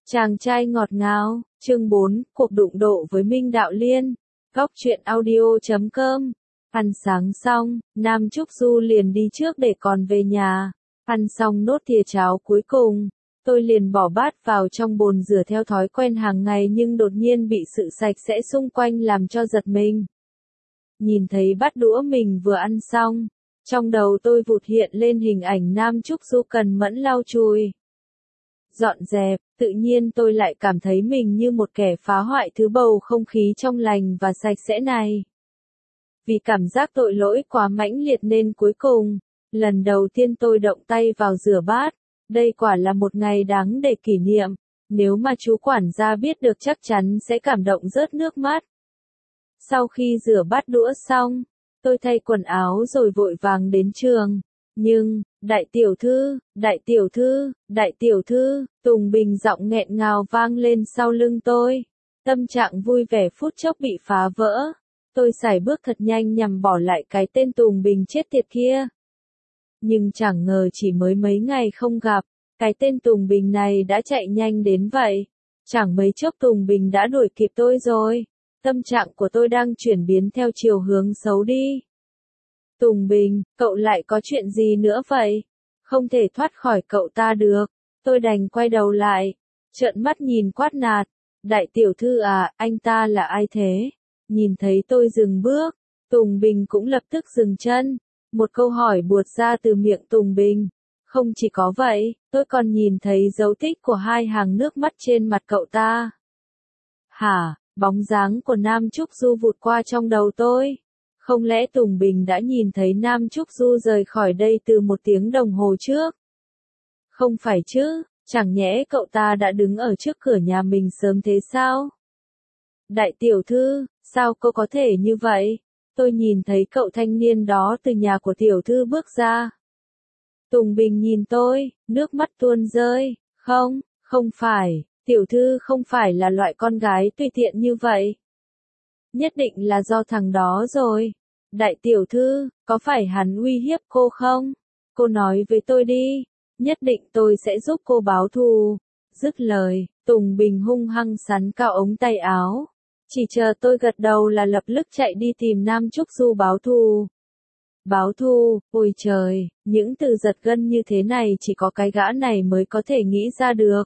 Chàng trai ngọt ngào, chương 4, cuộc đụng độ với Minh Đạo Liên. Góc truyện audio.com. Ăn sáng xong, Nam Trúc Du liền đi trước để còn về nhà. Ăn xong nốt thìa cháo cuối cùng, tôi liền bỏ bát vào trong bồn rửa theo thói quen hàng ngày, nhưng đột nhiên bị sự sạch sẽ xung quanh làm cho giật mình. Nhìn thấy bát đũa mình vừa ăn xong, trong đầu tôi vụt hiện lên hình ảnh Nam Trúc Du cần mẫn lau chùi, dọn dẹp. Tự nhiên tôi lại cảm thấy mình như một kẻ phá hoại thứ bầu không khí trong lành và sạch sẽ này. Vì cảm giác tội lỗi quá mãnh liệt nên cuối cùng, lần đầu tiên tôi động tay vào rửa bát. Đây quả là một ngày đáng để kỷ niệm. Nếu mà chú quản gia biết được chắc chắn sẽ cảm động rớt nước mắt. Sau khi rửa bát đũa xong, tôi thay quần áo rồi vội vàng đến trường. Nhưng, đại tiểu thư, đại tiểu thư, đại tiểu thư, Tùng Bình giọng nghẹn ngào vang lên sau lưng tôi. Tâm trạng vui vẻ phút chốc bị phá vỡ. Tôi sải bước thật nhanh nhằm bỏ lại cái tên Tùng Bình chết tiệt kia. Nhưng chẳng ngờ chỉ mới mấy ngày không gặp, cái tên Tùng Bình này đã chạy nhanh đến vậy. Chẳng mấy chốc Tùng Bình đã đuổi kịp tôi rồi. Tâm trạng của tôi đang chuyển biến theo chiều hướng xấu đi. Tùng Bình, cậu lại có chuyện gì nữa vậy? Không thể thoát khỏi cậu ta được. Tôi đành quay đầu lại, trợn mắt nhìn quát nạt. Đại tiểu thư à, anh ta là ai thế? Nhìn thấy tôi dừng bước, Tùng Bình cũng lập tức dừng chân. Một câu hỏi buột ra từ miệng Tùng Bình. Không chỉ có vậy, tôi còn nhìn thấy dấu tích của hai hàng nước mắt trên mặt cậu ta. Hả? Bóng dáng của Nam Trúc Du vụt qua trong đầu tôi. Không lẽ Tùng Bình đã nhìn thấy Nam Trúc Du rời khỏi đây từ 1 tiếng đồng hồ trước? Không phải chứ, chẳng nhẽ cậu ta đã đứng ở trước cửa nhà mình sớm thế sao? Đại tiểu thư, sao cô có thể như vậy? Tôi nhìn thấy cậu thanh niên đó từ nhà của tiểu thư bước ra. Tùng Bình nhìn tôi, nước mắt tuôn rơi. Không, không phải, tiểu thư không phải là loại con gái tùy tiện như vậy. Nhất định là do thằng đó rồi. Đại tiểu thư, có phải hắn uy hiếp cô không? Cô nói với tôi đi, nhất định tôi sẽ giúp cô báo thù. Dứt lời, Tùng Bình hung hăng sắn cao ống tay áo. Chỉ chờ tôi gật đầu là lập tức chạy đi tìm Nam Trúc Du báo thù. Báo thù, ôi trời, những từ giật gân như thế này chỉ có cái gã này mới có thể nghĩ ra được.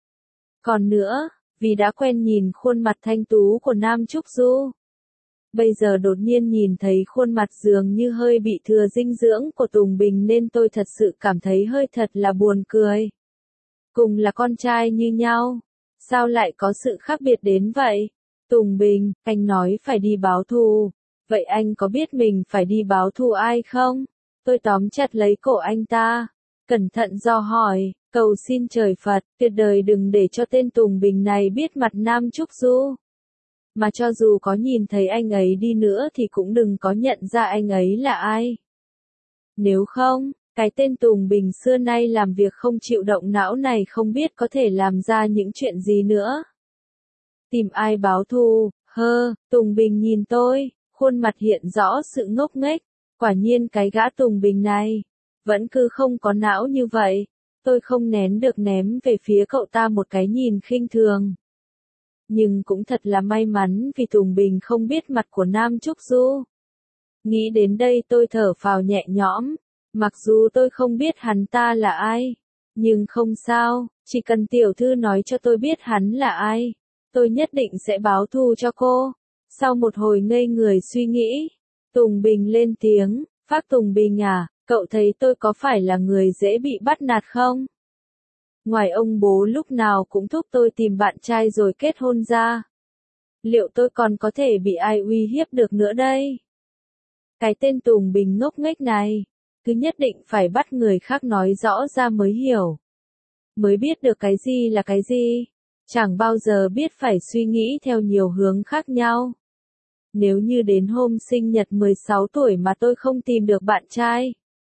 Còn nữa, vì đã quen nhìn khuôn mặt thanh tú của Nam Trúc Du, bây giờ đột nhiên nhìn thấy khuôn mặt dường như hơi bị thừa dinh dưỡng của Tùng Bình nên tôi thật sự cảm thấy hơi thật là buồn cười. Cùng là con trai như nhau, sao lại có sự khác biệt đến vậy? Tùng Bình, anh nói phải đi báo thù, vậy anh có biết mình phải đi báo thù ai không? Tôi tóm chặt lấy cổ anh ta, cẩn thận dò hỏi, cầu xin trời Phật, tuyệt đời đừng để cho tên Tùng Bình này biết mặt Nam Trúc Du. Mà cho dù có nhìn thấy anh ấy đi nữa thì cũng đừng có nhận ra anh ấy là ai. Nếu không, cái tên Tùng Bình xưa nay làm việc không chịu động não này không biết có thể làm ra những chuyện gì nữa. Tìm ai báo thù? Tùng Bình nhìn tôi, khuôn mặt hiện rõ sự ngốc nghếch. Quả nhiên cái gã Tùng Bình này vẫn cứ không có não như vậy. Tôi không nén được ném về phía cậu ta một cái nhìn khinh thường. Nhưng cũng thật là may mắn vì Tùng Bình không biết mặt của Nam Trúc Du. Nghĩ đến đây tôi thở phào nhẹ nhõm. Mặc dù tôi không biết hắn ta là ai, nhưng không sao, chỉ cần tiểu thư nói cho tôi biết hắn là ai, tôi nhất định sẽ báo thù cho cô. Sau một hồi ngây người suy nghĩ, Tùng Bình lên tiếng, Phác Tùng Bình à, cậu thấy tôi có phải là người dễ bị bắt nạt không? Ngoài ông bố lúc nào cũng thúc tôi tìm bạn trai rồi kết hôn ra, liệu tôi còn có thể bị ai uy hiếp được nữa đây? Cái tên Tùng Bình ngốc nghếch này, cứ nhất định phải bắt người khác nói rõ ra mới hiểu. Mới biết được cái gì là cái gì. Chẳng bao giờ biết phải suy nghĩ theo nhiều hướng khác nhau. Nếu như đến hôm sinh nhật 16 tuổi mà tôi không tìm được bạn trai,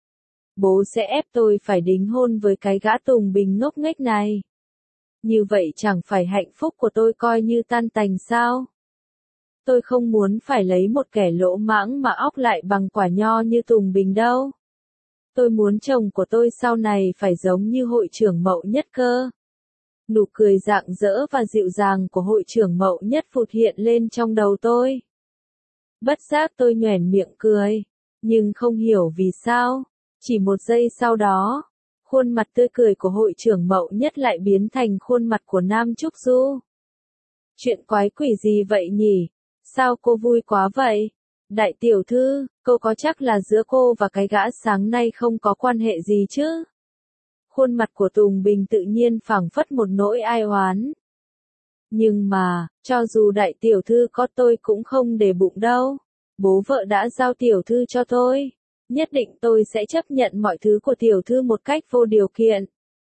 bố sẽ ép tôi phải đính hôn với cái gã Tùng Bình ngốc nghếch này. Như vậy chẳng phải hạnh phúc của tôi coi như tan tành sao? Tôi không muốn phải lấy một kẻ lỗ mãng mà óc lại bằng quả nho như Tùng Bình đâu. Tôi muốn chồng của tôi sau này phải giống như hội trưởng Mậu Nhất cơ. Nụ cười rạng rỡ và dịu dàng của hội trưởng Mậu Nhất phụt hiện lên trong đầu tôi. Bất giác tôi nhoẻn miệng cười, nhưng không hiểu vì sao. Chỉ một giây sau đó, khuôn mặt tươi cười của hội trưởng Mậu Nhất lại biến thành khuôn mặt của Nam Trúc Du. Chuyện quái quỷ gì vậy nhỉ? Sao cô vui quá vậy? Đại tiểu thư, cô có chắc là giữa cô và cái gã sáng nay không có quan hệ gì chứ? Khuôn mặt của Tùng Bình tự nhiên phảng phất một nỗi ai oán. Nhưng mà, cho dù đại tiểu thư có tôi cũng không để bụng đâu. Bố vợ đã giao tiểu thư cho tôi. Nhất định tôi sẽ chấp nhận mọi thứ của tiểu thư một cách vô điều kiện.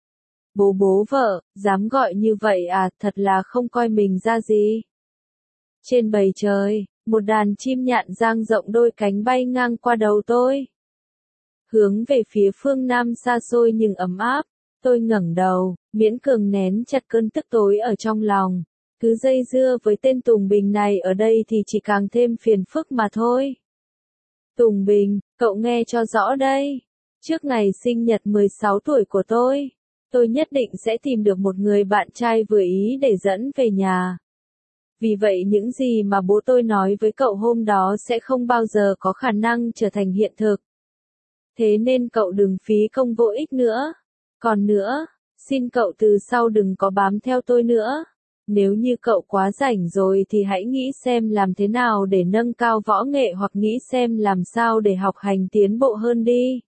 Bố vợ, dám gọi như vậy à, thật là không coi mình ra gì. Trên bầu trời, một đàn chim nhạn dang rộng đôi cánh bay ngang qua đầu tôi. Hướng về phía phương Nam xa xôi nhưng ấm áp, tôi ngẩng đầu, miễn cường nén chặt cơn tức tối ở trong lòng. Cứ dây dưa với tên Tùng Bình này ở đây thì chỉ càng thêm phiền phức mà thôi. Tùng Bình, cậu nghe cho rõ đây. Trước ngày sinh nhật 16 tuổi của tôi nhất định sẽ tìm được một người bạn trai vừa ý để dẫn về nhà. Vì vậy những gì mà bố tôi nói với cậu hôm đó sẽ không bao giờ có khả năng trở thành hiện thực. Thế nên cậu đừng phí công vô ích nữa. Còn nữa, xin cậu từ sau đừng có bám theo tôi nữa. Nếu như cậu quá rảnh rồi thì hãy nghĩ xem làm thế nào để nâng cao võ nghệ hoặc nghĩ xem làm sao để học hành tiến bộ hơn đi.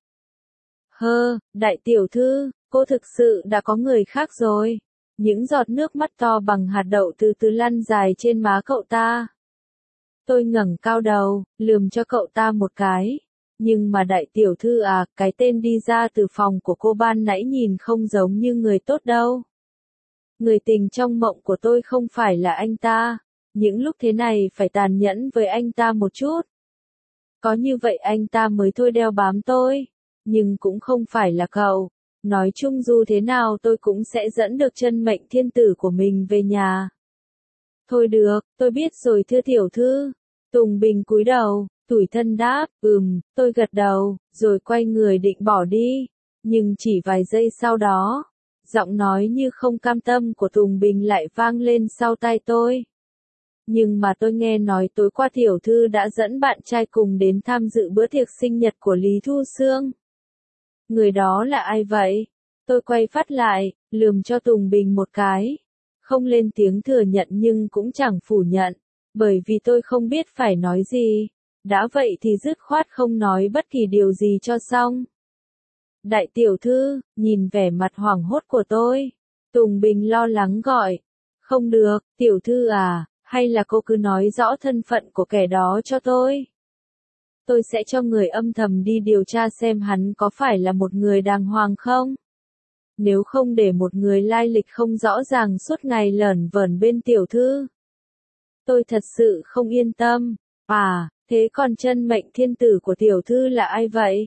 Đại tiểu thư, cô thực sự đã có người khác rồi. Những giọt nước mắt to bằng hạt đậu từ từ lăn dài trên má cậu ta. Tôi ngẩng cao đầu, lườm cho cậu ta một cái. Nhưng mà đại tiểu thư à, cái tên đi ra từ phòng của cô ban nãy nhìn không giống như người tốt đâu. Người tình trong mộng của tôi không phải là anh ta. Những lúc thế này phải tàn nhẫn với anh ta một chút. Có như vậy anh ta mới thôi đeo bám tôi. Nhưng cũng không phải là cậu. Nói chung dù thế nào tôi cũng sẽ dẫn được chân mệnh thiên tử của mình về nhà. Thôi được, tôi biết rồi thưa tiểu thư. Tùng Bình cúi đầu, tủi thân đáp, tôi gật đầu, rồi quay người định bỏ đi. Nhưng chỉ vài giây sau đó, giọng nói như không cam tâm của Tùng Bình lại vang lên sau tai tôi. Nhưng mà tôi nghe nói tối qua tiểu thư đã dẫn bạn trai cùng đến tham dự bữa tiệc sinh nhật của Lý Thu Sương. Người đó là ai vậy? Tôi quay phát lại, lườm cho Tùng Bình một cái. Không lên tiếng thừa nhận nhưng cũng chẳng phủ nhận, bởi vì tôi không biết phải nói gì. Đã vậy thì dứt khoát không nói bất kỳ điều gì cho xong. Đại tiểu thư, nhìn vẻ mặt hoảng hốt của tôi. Tùng Bình lo lắng gọi. Không được, tiểu thư à, hay là cô cứ nói rõ thân phận của kẻ đó cho tôi. Tôi sẽ cho người âm thầm đi điều tra xem hắn có phải là một người đàng hoàng không. Nếu không để một người lai lịch không rõ ràng suốt ngày lởn vởn bên tiểu thư. Tôi thật sự không yên tâm. À, thế còn chân mệnh thiên tử của tiểu thư là ai vậy?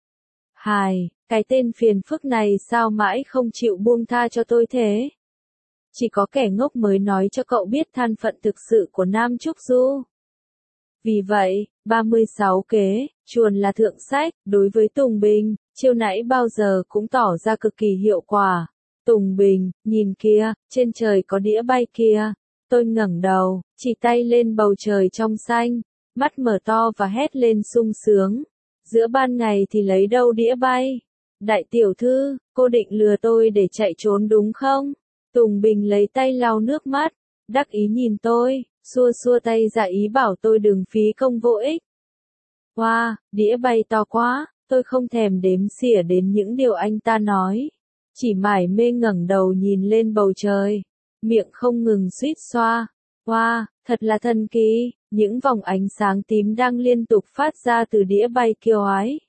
Hài, cái tên phiền phức này sao mãi không chịu buông tha cho tôi thế? Chỉ có kẻ ngốc mới nói cho cậu biết thân phận thực sự của Nam Trúc Du. Vì vậy, 36 kế, chuồn là thượng sách, đối với Tùng Bình, chiêu nãy bao giờ cũng tỏ ra cực kỳ hiệu quả. Tùng Bình, nhìn kia, trên trời có đĩa bay kia. Tôi ngẩng đầu, chỉ tay lên bầu trời trong xanh, mắt mở to và hét lên sung sướng. Giữa ban ngày thì lấy đâu đĩa bay? Đại tiểu thư, cô định lừa tôi để chạy trốn đúng không? Tùng Bình lấy tay lau nước mắt, đắc ý nhìn tôi, xua xua tay ra ý bảo tôi đừng phí công vô ích. Wow, đĩa bay to quá, tôi không thèm đếm xỉa đến những điều anh ta nói. Chỉ mải mê ngẩng đầu nhìn lên bầu trời, miệng không ngừng suýt xoa. Wow, thật là thần kỳ, những vòng ánh sáng tím đang liên tục phát ra từ đĩa bay kiêu ái.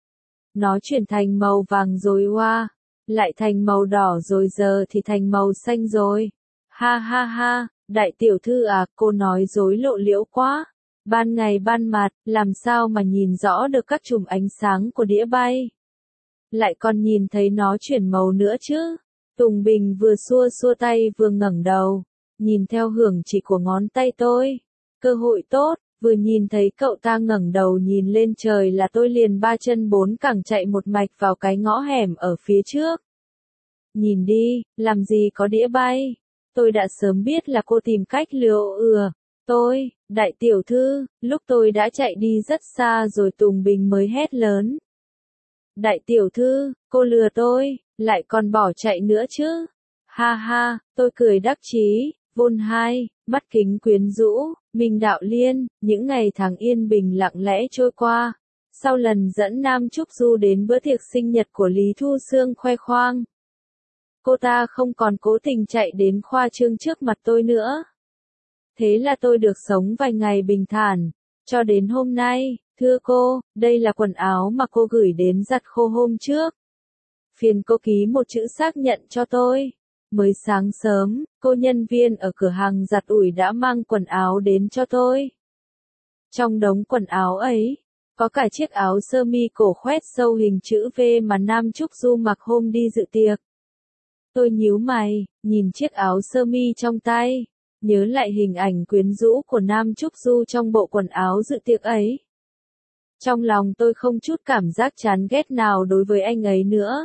Nó chuyển thành màu vàng rồi wow, lại thành màu đỏ rồi giờ thì thành màu xanh rồi. Ha ha ha, đại tiểu thư à, cô nói dối lộ liễu quá. Ban ngày ban mặt, làm sao mà nhìn rõ được các chùm ánh sáng của đĩa bay. Lại còn nhìn thấy nó chuyển màu nữa chứ. Tùng Bình vừa xua xua tay vừa ngẩng đầu, nhìn theo hưởng chỉ của ngón tay tôi. Cơ hội tốt, vừa nhìn thấy cậu ta ngẩng đầu nhìn lên trời là tôi liền ba chân bốn cẳng chạy một mạch vào cái ngõ hẻm ở phía trước. nhìn đi, làm gì có đĩa bay. Tôi đã sớm biết là cô tìm cách lừa tôi, đại tiểu thư, lúc tôi đã chạy đi rất xa rồi Tùng Bình mới hét lớn. Đại tiểu thư, cô lừa tôi, lại còn bỏ chạy nữa chứ. Ha ha, tôi cười đắc chí, vôn hai, mắt kính quyến rũ, Minh Đạo Liên, những ngày tháng yên bình lặng lẽ trôi qua. Sau lần dẫn Nam Trúc Du đến bữa tiệc sinh nhật của Lý Thu Sương khoe khoang, cô ta không còn cố tình chạy đến khoa trương trước mặt tôi nữa. Thế là tôi được sống vài ngày bình thản, cho đến hôm nay. Thưa cô, đây là quần áo mà cô gửi đến giặt khô hôm trước. Phiền cô ký một chữ xác nhận cho tôi. Mới sáng sớm, cô nhân viên ở cửa hàng giặt ủi đã mang quần áo đến cho tôi. Trong đống quần áo ấy, có cả chiếc áo sơ mi cổ khoét sâu hình chữ V mà Nam Trúc Du mặc hôm đi dự tiệc. Tôi nhíu mày, nhìn chiếc áo sơ mi trong tay, nhớ lại hình ảnh quyến rũ của Nam Trúc Du trong bộ quần áo dự tiệc ấy. Trong lòng tôi không chút cảm giác chán ghét nào đối với anh ấy nữa.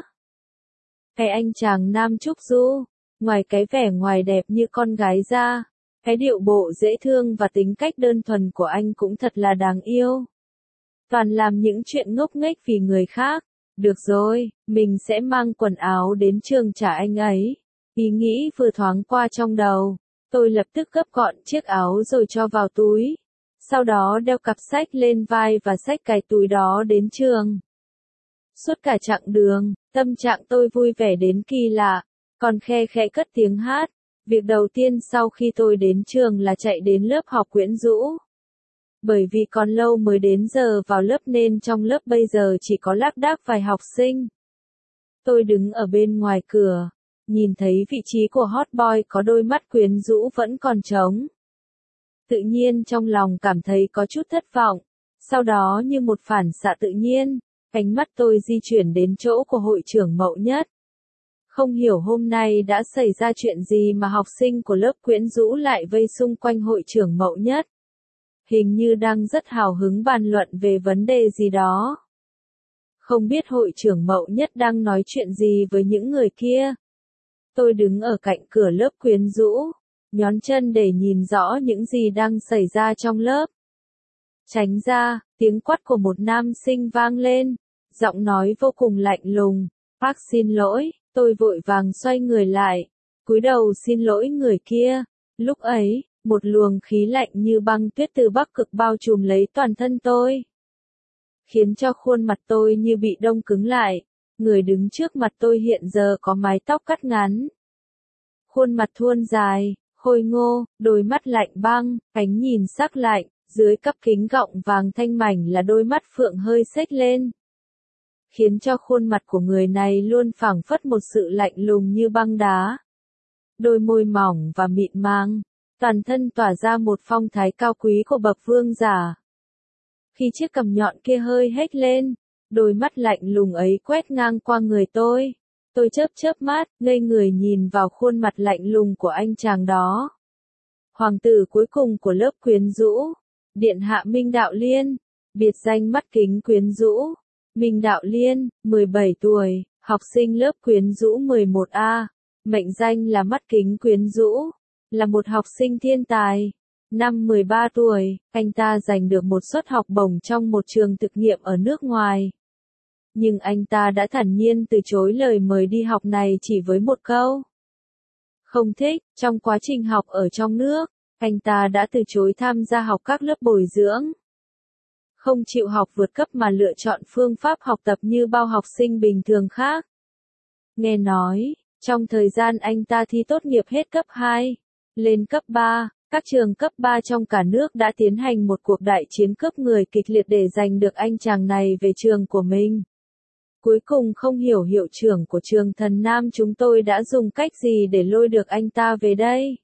Cái anh chàng Nam Trúc Du, ngoài cái vẻ ngoài đẹp như con gái ra, cái điệu bộ dễ thương và tính cách đơn thuần của anh cũng thật là đáng yêu. Toàn làm những chuyện ngốc nghếch vì người khác. Được rồi, mình sẽ mang quần áo đến trường trả anh ấy. Ý nghĩ vừa thoáng qua trong đầu, tôi lập tức gấp gọn chiếc áo rồi cho vào túi. Sau đó đeo cặp sách lên vai và xách cái túi đó đến trường. Suốt cả chặng đường, tâm trạng tôi vui vẻ đến kỳ lạ, còn khe khẽ cất tiếng hát. Việc đầu tiên sau khi tôi đến trường là chạy đến lớp học quyến rũ. Bởi vì còn lâu mới đến giờ vào lớp nên trong lớp bây giờ chỉ có lác đác vài học sinh. Tôi đứng ở bên ngoài cửa, nhìn thấy vị trí của hot boy có đôi mắt quyến rũ vẫn còn trống. Tự nhiên trong lòng cảm thấy có chút thất vọng. Sau đó như một phản xạ tự nhiên, ánh mắt tôi di chuyển đến chỗ của hội trưởng Mậu Nhất. Không hiểu hôm nay đã xảy ra chuyện gì mà học sinh của lớp quyến rũ lại vây xung quanh hội trưởng Mậu Nhất. Hình như đang rất hào hứng bàn luận về vấn đề gì đó. Không biết hội trưởng Mậu Nhất đang nói chuyện gì với những người kia. Tôi đứng ở cạnh cửa lớp quyến rũ, nhón chân để nhìn rõ những gì đang xảy ra trong lớp. Tránh ra, tiếng quát của một nam sinh vang lên, giọng nói vô cùng lạnh lùng. Bác xin lỗi, tôi vội vàng xoay người lại, cúi đầu xin lỗi người kia. Lúc ấy, một luồng khí lạnh như băng tuyết từ Bắc Cực bao trùm lấy toàn thân tôi, khiến cho khuôn mặt tôi như bị đông cứng lại. Người đứng trước mặt tôi hiện giờ có mái tóc cắt ngắn, khuôn mặt thuôn dài, khôi ngô, đôi mắt lạnh băng, ánh nhìn sắc lạnh, dưới cắp kính gọng vàng thanh mảnh là đôi mắt phượng hơi xếch lên, khiến cho khuôn mặt của người này luôn phảng phất một sự lạnh lùng như băng đá. Đôi môi mỏng và mịn màng, toàn thân tỏa ra một phong thái cao quý của bậc vương giả. Khi chiếc cằm nhọn kia hơi hếch lên, đôi mắt lạnh lùng ấy quét ngang qua người tôi. Tôi chớp chớp mắt, ngây người nhìn vào khuôn mặt lạnh lùng của anh chàng đó. Hoàng tử cuối cùng của lớp quyến rũ, Điện hạ Minh Đạo Liên, biệt danh mắt kính quyến rũ. Minh Đạo Liên, 17 tuổi, học sinh lớp quyến rũ 11A, mệnh danh là mắt kính quyến rũ, là một học sinh thiên tài. Năm 13 tuổi, anh ta giành được một suất học bổng trong một trường thực nghiệm ở nước ngoài. Nhưng anh ta đã thản nhiên từ chối lời mời đi học này chỉ với một câu không thích. Trong quá trình học ở trong nước, anh ta đã từ chối tham gia học các lớp bồi dưỡng. Không chịu học vượt cấp mà lựa chọn phương pháp học tập như bao học sinh bình thường khác. Nghe nói, trong thời gian anh ta thi tốt nghiệp hết cấp 2, lên cấp 3, các trường cấp 3 trong cả nước đã tiến hành một cuộc đại chiến cướp người kịch liệt để giành được anh chàng này về trường của mình. Cuối cùng không hiểu hiệu trưởng của trường Thần Nam chúng tôi đã dùng cách gì để lôi được anh ta về đây.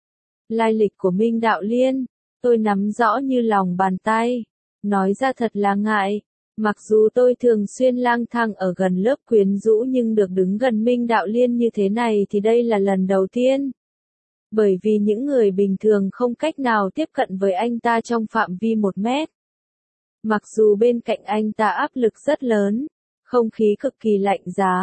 Lai lịch của Minh Đạo Liên, tôi nắm rõ như lòng bàn tay. Nói ra thật là ngại, mặc dù tôi thường xuyên lang thang ở gần lớp quyến rũ nhưng được đứng gần Minh Đạo Liên như thế này thì đây là lần đầu tiên. Bởi vì những người bình thường không cách nào tiếp cận với anh ta trong phạm vi 1 mét. Mặc dù bên cạnh anh ta áp lực rất lớn, không khí cực kỳ lạnh giá,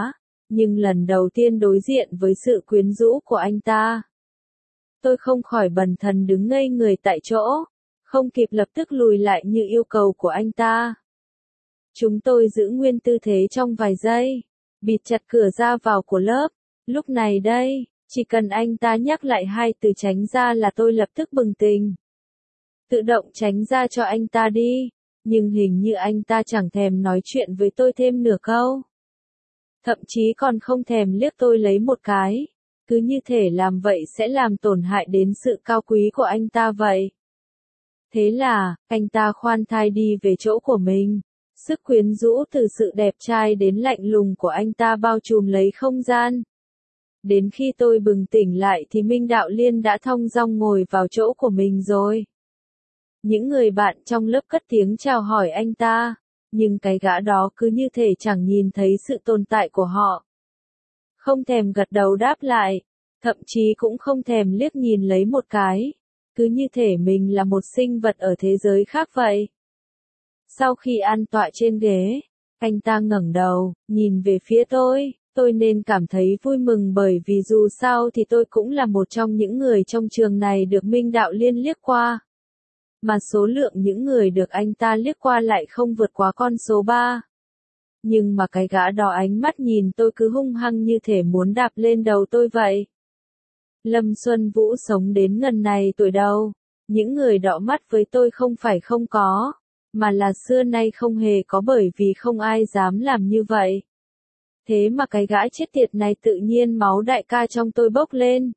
nhưng lần đầu tiên đối diện với sự quyến rũ của anh ta, tôi không khỏi bần thần đứng ngây người tại chỗ, không kịp lập tức lùi lại như yêu cầu của anh ta. Chúng tôi giữ nguyên tư thế trong vài giây, bịt chặt cửa ra vào của lớp. Lúc này đây, chỉ cần anh ta nhắc lại hai từ tránh ra là tôi lập tức bừng tỉnh. Tự động tránh ra cho anh ta đi, nhưng hình như anh ta chẳng thèm nói chuyện với tôi thêm nửa câu. Thậm chí còn không thèm liếc tôi lấy một cái, cứ như thể làm vậy sẽ làm tổn hại đến sự cao quý của anh ta vậy. Thế là, anh ta khoan thai đi về chỗ của mình. Sức quyến rũ từ sự đẹp trai đến lạnh lùng của anh ta bao trùm lấy không gian. Đến khi tôi bừng tỉnh lại thì Minh Đạo Liên đã thong dong ngồi vào chỗ của mình rồi. Những người bạn trong lớp cất tiếng chào hỏi anh ta, nhưng cái gã đó cứ như thể chẳng nhìn thấy sự tồn tại của họ. Không thèm gật đầu đáp lại, thậm chí cũng không thèm liếc nhìn lấy một cái, cứ như thể mình là một sinh vật ở thế giới khác vậy. Sau khi an tọa trên ghế, anh ta ngẩng đầu, nhìn về phía tôi nên cảm thấy vui mừng bởi vì dù sao thì tôi cũng là một trong những người trong trường này được Minh Đạo Liên liếc qua. Mà số lượng những người được anh ta liếc qua lại không vượt quá con số 3. Nhưng mà cái gã đó ánh mắt nhìn tôi cứ hung hăng như thể muốn đạp lên đầu tôi vậy. Lâm Xuân Vũ sống đến ngần này tuổi đầu, những người đọ mắt với tôi không phải không có, mà là xưa nay không hề có bởi vì không ai dám làm như vậy. Thế mà cái gã chết tiệt này tự nhiên máu đại ca trong tôi bốc lên.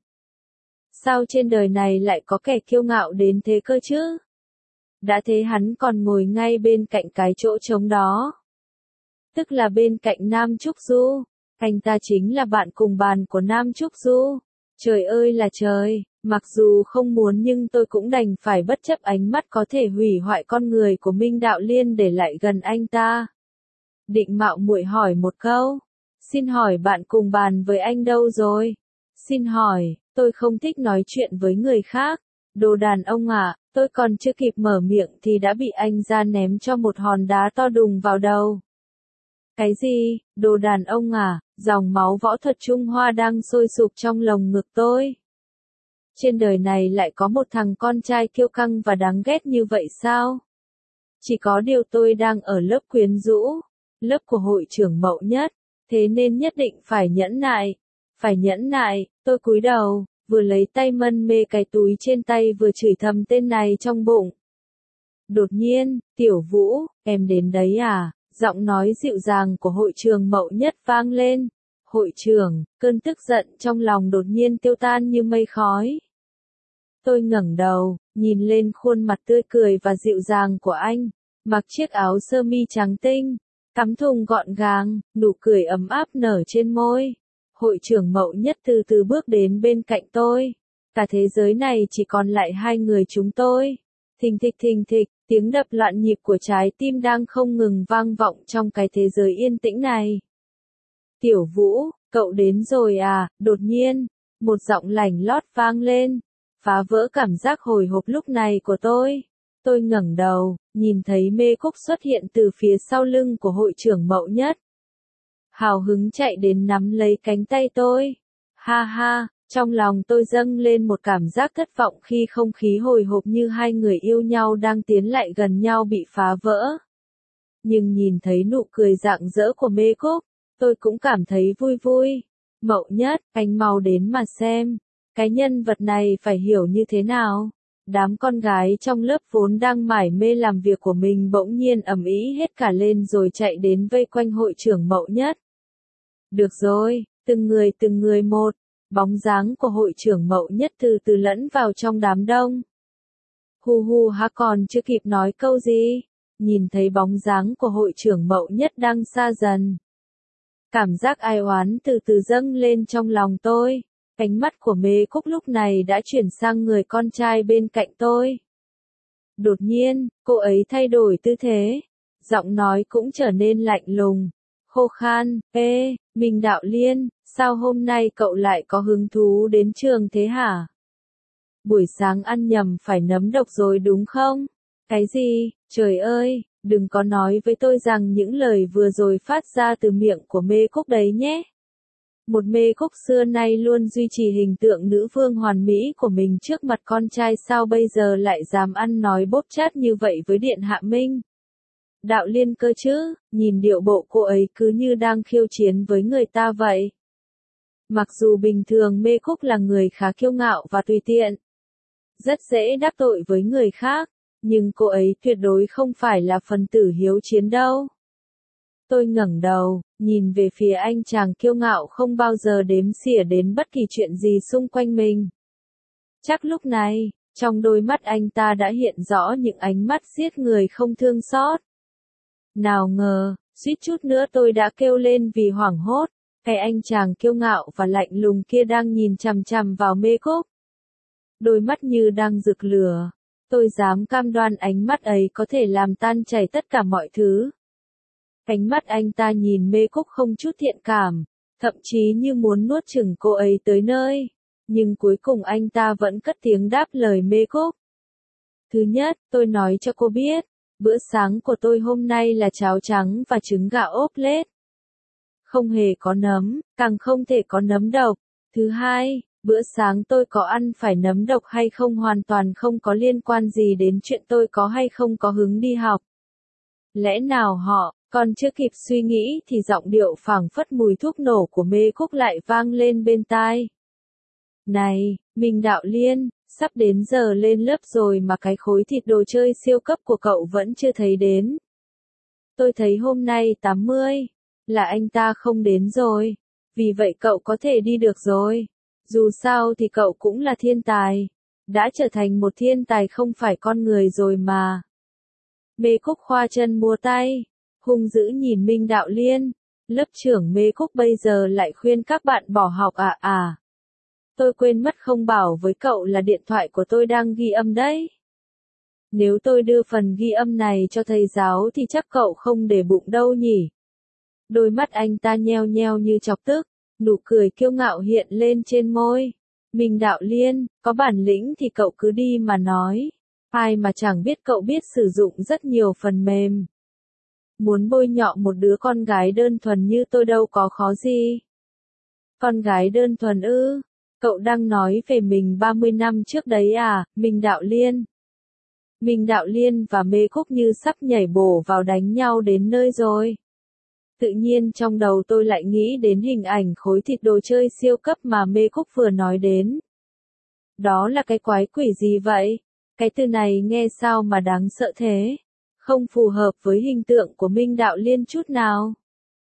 Sao trên đời này lại có kẻ kiêu ngạo đến thế cơ chứ? Đã thế hắn còn ngồi ngay bên cạnh cái chỗ trống đó. Tức là bên cạnh Nam Trúc Du. Anh ta chính là bạn cùng bàn của Nam Trúc Du. Trời ơi là trời, mặc dù không muốn nhưng tôi cũng đành phải bất chấp ánh mắt có thể hủy hoại con người của Minh Đạo Liên để lại gần anh ta. Định mạo muội hỏi một câu. Xin hỏi bạn cùng bàn với anh đâu rồi? Xin hỏi, tôi không thích nói chuyện với người khác. Đồ đàn ông à, tôi còn chưa kịp mở miệng thì đã bị anh ra ném cho một hòn đá to đùng vào đầu. Cái gì, đồ đàn ông à, dòng máu võ thuật Trung Hoa đang sôi sục trong lồng ngực tôi. Trên đời này lại có một thằng con trai kiêu căng và đáng ghét như vậy sao? Chỉ có điều tôi đang ở lớp quyến rũ, lớp của hội trưởng Mậu Nhất, thế nên nhất định phải nhẫn nại. Phải nhẫn nại, tôi cúi đầu, vừa lấy tay mân mê cái túi trên tay vừa chửi thầm tên này trong bụng. Đột nhiên, Tiểu Vũ, em đến đấy à? Giọng nói dịu dàng của hội trưởng Mậu Nhất vang lên. Hội trưởng, cơn tức giận trong lòng đột nhiên tiêu tan như mây khói. Tôi ngẩng đầu, nhìn lên khuôn mặt tươi cười và dịu dàng của anh, mặc chiếc áo sơ mi trắng tinh, cắm thùng gọn gàng, nụ cười ấm áp nở trên môi. Hội trưởng Mậu Nhất từ từ bước đến bên cạnh tôi. Cả thế giới này chỉ còn lại hai người chúng tôi. Thình thịch, tiếng đập loạn nhịp của trái tim đang không ngừng vang vọng trong cái thế giới yên tĩnh này. Tiểu Vũ, cậu đến rồi à? Đột nhiên, một giọng lành lót vang lên, phá vỡ cảm giác hồi hộp lúc này của tôi. Tôi ngẩng đầu, nhìn thấy Mê Cúc xuất hiện từ phía sau lưng của hội trưởng Mậu Nhất. Hào hứng chạy đến nắm lấy cánh tay tôi. Ha ha, trong lòng tôi dâng lên một cảm giác thất vọng khi không khí hồi hộp như hai người yêu nhau đang tiến lại gần nhau bị phá vỡ. Nhưng nhìn thấy nụ cười rạng rỡ của Mê Cúc, tôi cũng cảm thấy vui vui. Mậu Nhất, anh mau đến mà xem. Cái nhân vật này phải hiểu như thế nào? Đám con gái trong lớp vốn đang mải mê làm việc của mình bỗng nhiên ầm ĩ hết cả lên rồi chạy đến vây quanh hội trưởng Mậu Nhất. Được rồi, từng người một, bóng dáng của hội trưởng Mậu Nhất từ từ lẫn vào trong đám đông. Hu hu ha, còn chưa kịp nói câu gì, nhìn thấy bóng dáng của hội trưởng Mậu Nhất đang xa dần. Cảm giác ai oán từ từ dâng lên trong lòng tôi. Ánh mắt của Mê Cúc lúc này đã chuyển sang người con trai bên cạnh tôi. Đột nhiên, cô ấy thay đổi tư thế, giọng nói cũng trở nên lạnh lùng, khô khan. Ê, Minh Đạo Liên, sao hôm nay cậu lại có hứng thú đến trường thế hả? Buổi sáng ăn nhầm phải nấm độc rồi đúng không? Cái gì? Trời ơi, đừng có nói với tôi rằng những lời vừa rồi phát ra từ miệng của Mê Cúc đấy nhé. Một Mê Cúc xưa nay luôn duy trì hình tượng nữ vương hoàn mỹ của mình trước mặt con trai sao bây giờ lại dám ăn nói bốp chát như vậy với Điện Hạ Minh. Đạo Liên cơ chứ, nhìn điệu bộ cô ấy cứ như đang khiêu chiến với người ta vậy. Mặc dù bình thường Mê Cúc là người khá kiêu ngạo và tùy tiện, rất dễ đắc tội với người khác, nhưng cô ấy tuyệt đối không phải là phần tử hiếu chiến đâu. Tôi ngẩng đầu, nhìn về phía anh chàng kiêu ngạo không bao giờ đếm xỉa đến bất kỳ chuyện gì xung quanh mình. Chắc lúc này, trong đôi mắt anh ta đã hiện rõ những ánh mắt giết người không thương xót. Nào ngờ, suýt chút nữa tôi đã kêu lên vì hoảng hốt, cái anh chàng kiêu ngạo và lạnh lùng kia đang nhìn chằm chằm vào Mê Cúc. Đôi mắt như đang rực lửa, tôi dám cam đoan ánh mắt ấy có thể làm tan chảy tất cả mọi thứ. Ánh mắt anh ta nhìn Mê Cúc không chút thiện cảm, thậm chí như muốn nuốt chửng cô ấy tới nơi, nhưng cuối cùng anh ta vẫn cất tiếng đáp lời Mê Cúc. Thứ nhất, tôi nói cho cô biết, bữa sáng của tôi hôm nay là cháo trắng và trứng gà ốp lết. Không hề có nấm, càng không thể có nấm độc. Thứ hai, bữa sáng tôi có ăn phải nấm độc hay không hoàn toàn không có liên quan gì đến chuyện tôi có hay không có hứng đi học. Lẽ nào họ, còn chưa kịp suy nghĩ thì giọng điệu phảng phất mùi thuốc nổ của Mê Cúc lại vang lên bên tai. Này, Minh Đạo Liên, sắp đến giờ lên lớp rồi mà cái khối thịt đồ chơi siêu cấp của cậu vẫn chưa thấy đến. Tôi thấy hôm nay 80, là anh ta không đến rồi, vì vậy cậu có thể đi được rồi. Dù sao thì cậu cũng là thiên tài, đã trở thành một thiên tài không phải con người rồi mà. Mê Cúc khoa chân múa tay, hung dữ nhìn Minh Đạo Liên, lớp trưởng Mê Cúc bây giờ lại khuyên các bạn bỏ học à. Tôi quên mất không bảo với cậu là điện thoại của tôi đang ghi âm đấy. Nếu tôi đưa phần ghi âm này cho thầy giáo thì chắc cậu không để bụng đâu nhỉ. Đôi mắt anh ta nheo nheo như chọc tức, nụ cười kiêu ngạo hiện lên trên môi. Minh Đạo Liên, có bản lĩnh thì cậu cứ đi mà nói. Ai mà chẳng biết cậu biết sử dụng rất nhiều phần mềm. Muốn bôi nhọ một đứa con gái đơn thuần như tôi đâu có khó gì. Con gái đơn thuần ư? Cậu đang nói về mình 30 năm trước đấy à, Minh Đạo Liên. Minh Đạo Liên và Mê Cúc như sắp nhảy bổ vào đánh nhau đến nơi rồi. Tự nhiên trong đầu tôi lại nghĩ đến hình ảnh khối thịt đồ chơi siêu cấp mà Mê Cúc vừa nói đến. Đó là cái quái quỷ gì vậy? Cái từ này nghe sao mà đáng sợ thế? Không phù hợp với hình tượng của Minh Đạo Liên chút nào.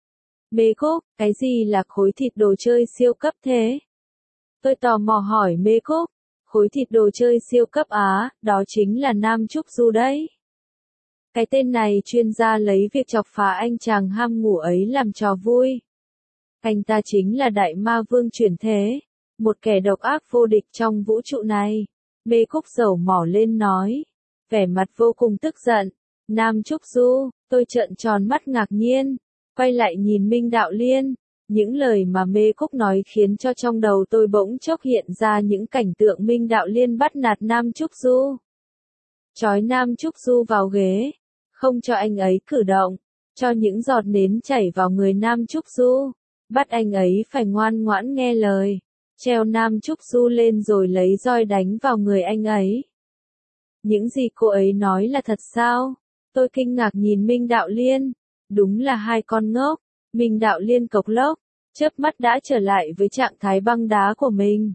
Mê Cúc, cái gì là khối thịt đồ chơi siêu cấp thế? Tôi tò mò hỏi Mê Cúc. Khối thịt đồ chơi siêu cấp á, đó chính là Nam Trúc Du đấy. Cái tên này chuyên gia lấy việc chọc phá anh chàng ham ngủ ấy làm trò vui. Anh ta chính là đại ma vương chuyển thế, một kẻ độc ác vô địch trong vũ trụ này. Mê Cúc dầu mỏ lên nói, vẻ mặt vô cùng tức giận. Nam Trúc Du, tôi trợn tròn mắt ngạc nhiên, quay lại nhìn Minh Đạo Liên. Những lời mà Mê Cúc nói khiến cho trong đầu tôi bỗng chốc hiện ra những cảnh tượng Minh Đạo Liên bắt nạt Nam Trúc Du. Trói Nam Trúc Du vào ghế, không cho anh ấy cử động, cho những giọt nến chảy vào người Nam Trúc Du, bắt anh ấy phải ngoan ngoãn nghe lời, treo Nam Trúc Du lên rồi lấy roi đánh vào người anh ấy. Những gì cô ấy nói là thật sao? Tôi kinh ngạc nhìn Minh Đạo Liên, đúng là hai con ngốc. Minh Đạo Liên cộc lốc, chớp mắt đã trở lại với trạng thái băng đá của mình.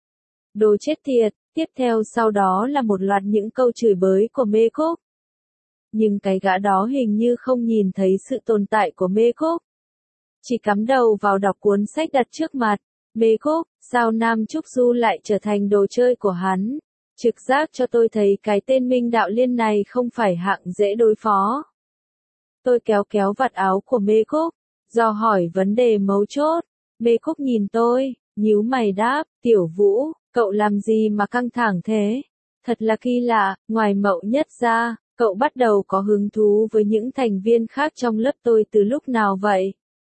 Đồ chết tiệt, tiếp theo sau đó là một loạt những câu chửi bới của Mê Cúc. Nhưng cái gã đó hình như không nhìn thấy sự tồn tại của Mê Cúc. Chỉ cắm đầu vào đọc cuốn sách đặt trước mặt. Mê Cúc, sao Nam Trúc Du lại trở thành đồ chơi của hắn? Trực giác cho tôi thấy cái tên Minh Đạo Liên này không phải hạng dễ đối phó. Tôi kéo kéo vạt áo của Mê Cúc, dò hỏi vấn đề mấu chốt. Mê Cúc nhìn tôi, nhíu mày đáp, Tiểu Vũ, cậu làm gì mà căng thẳng thế? Thật là kỳ lạ, ngoài Mậu Nhất ra, cậu bắt đầu có hứng thú với những thành viên khác trong lớp tôi từ lúc nào vậy?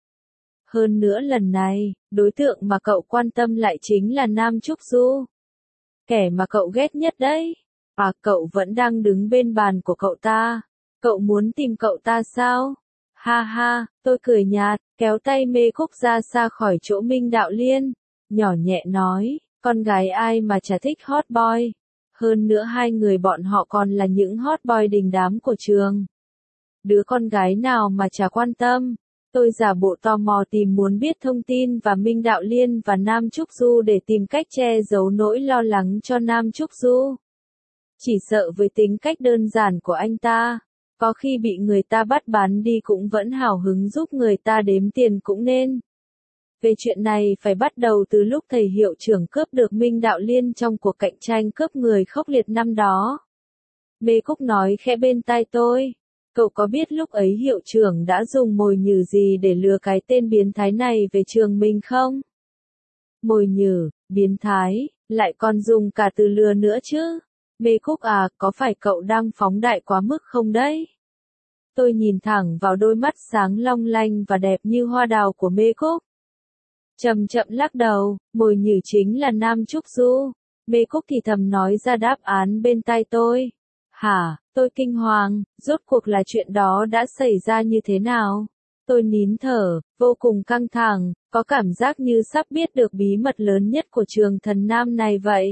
Hơn nữa lần này, đối tượng mà cậu quan tâm lại chính là Nam Trúc Du. Kẻ mà cậu ghét nhất đấy. À, cậu vẫn đang đứng bên bàn của cậu ta. Cậu muốn tìm cậu ta sao? Ha ha, tôi cười nhạt, kéo tay Mê Cúc ra xa khỏi chỗ Minh Đạo Liên, nhỏ nhẹ nói, con gái ai mà chả thích hot boy. Hơn nữa hai người bọn họ còn là những hot boy đình đám của trường. Đứa con gái nào mà chả quan tâm. Tôi giả bộ tò mò tìm muốn biết thông tin và Minh Đạo Liên và Nam Trúc Du để tìm cách che giấu nỗi lo lắng cho Nam Trúc Du. Chỉ sợ với tính cách đơn giản của anh ta, có khi bị người ta bắt bán đi cũng vẫn hào hứng giúp người ta đếm tiền cũng nên. Về chuyện này phải bắt đầu từ lúc thầy hiệu trưởng cướp được Minh Đạo Liên trong cuộc cạnh tranh cướp người khốc liệt năm đó. Mê Cúc nói khẽ bên tai tôi. Cậu có biết lúc ấy hiệu trưởng đã dùng mồi nhử gì để lừa cái tên biến thái này về trường mình không? Mồi nhử, biến thái, lại còn dùng cả từ lừa nữa chứ. Mê Cúc à, có phải cậu đang phóng đại quá mức không đấy? Tôi nhìn thẳng vào đôi mắt sáng long lanh và đẹp như hoa đào của Mê Cúc. Chậm chậm lắc đầu, mồi nhử chính là Nam Trúc Du. Mê Cúc thì thầm nói ra đáp án bên tai tôi. Hả, tôi kinh hoàng, rốt cuộc là chuyện đó đã xảy ra như thế nào? Tôi nín thở, vô cùng căng thẳng, có cảm giác như sắp biết được bí mật lớn nhất của trường Thần Nam này vậy.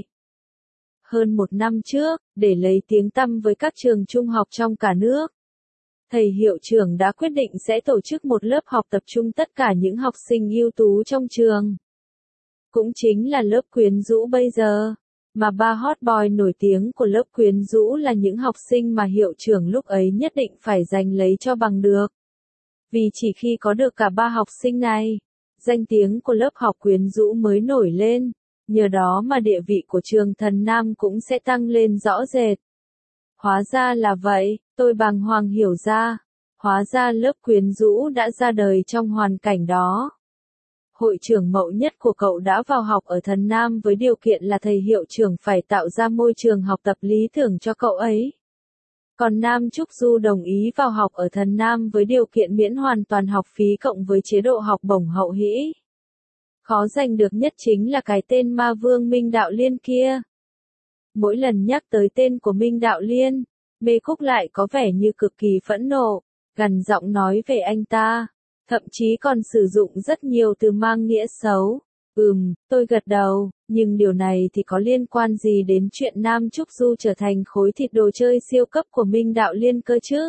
Hơn một năm trước, để lấy tiếng tăm với các trường trung học trong cả nước, thầy hiệu trưởng đã quyết định sẽ tổ chức một lớp học tập trung tất cả những học sinh ưu tú trong trường. Cũng chính là lớp quyến rũ bây giờ. Mà ba hot boy nổi tiếng của lớp quyến rũ là những học sinh mà hiệu trưởng lúc ấy nhất định phải giành lấy cho bằng được. Vì chỉ khi có được cả ba học sinh này, danh tiếng của lớp học quyến rũ mới nổi lên, nhờ đó mà địa vị của trường Thần Nam cũng sẽ tăng lên rõ rệt. Hóa ra là vậy, tôi bàng hoàng hiểu ra. Hóa ra lớp quyến rũ đã ra đời trong hoàn cảnh đó. Hội trưởng mậu nhất của cậu đã vào học ở Thần Nam với điều kiện là thầy hiệu trưởng phải tạo ra môi trường học tập lý tưởng cho cậu ấy. Còn Nam Trúc Du đồng ý vào học ở Thần Nam với điều kiện miễn hoàn toàn học phí cộng với chế độ học bổng hậu hĩ. Khó giành được nhất chính là cái tên ma vương Minh Đạo Liên kia. Mỗi lần nhắc tới tên của Minh Đạo Liên, Mê Cúc lại có vẻ như cực kỳ phẫn nộ, gằn giọng nói về anh ta. Thậm chí còn sử dụng rất nhiều từ mang nghĩa xấu. Tôi gật đầu, nhưng điều này thì có liên quan gì đến chuyện Nam Trúc Du trở thành khối thịt đồ chơi siêu cấp của Minh Đạo Liên cơ chứ?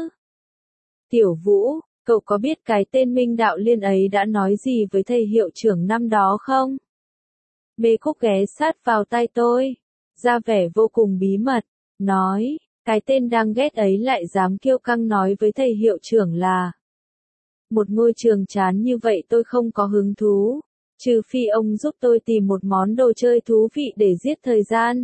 Tiểu Vũ, cậu có biết cái tên Minh Đạo Liên ấy đã nói gì với thầy hiệu trưởng năm đó không? Mê Cúc ghé sát vào tai tôi, ra vẻ vô cùng bí mật, nói, cái tên đang ghét ấy lại dám kiêu căng nói với thầy hiệu trưởng là một ngôi trường chán như vậy tôi không có hứng thú, trừ phi ông giúp tôi tìm một món đồ chơi thú vị để giết thời gian.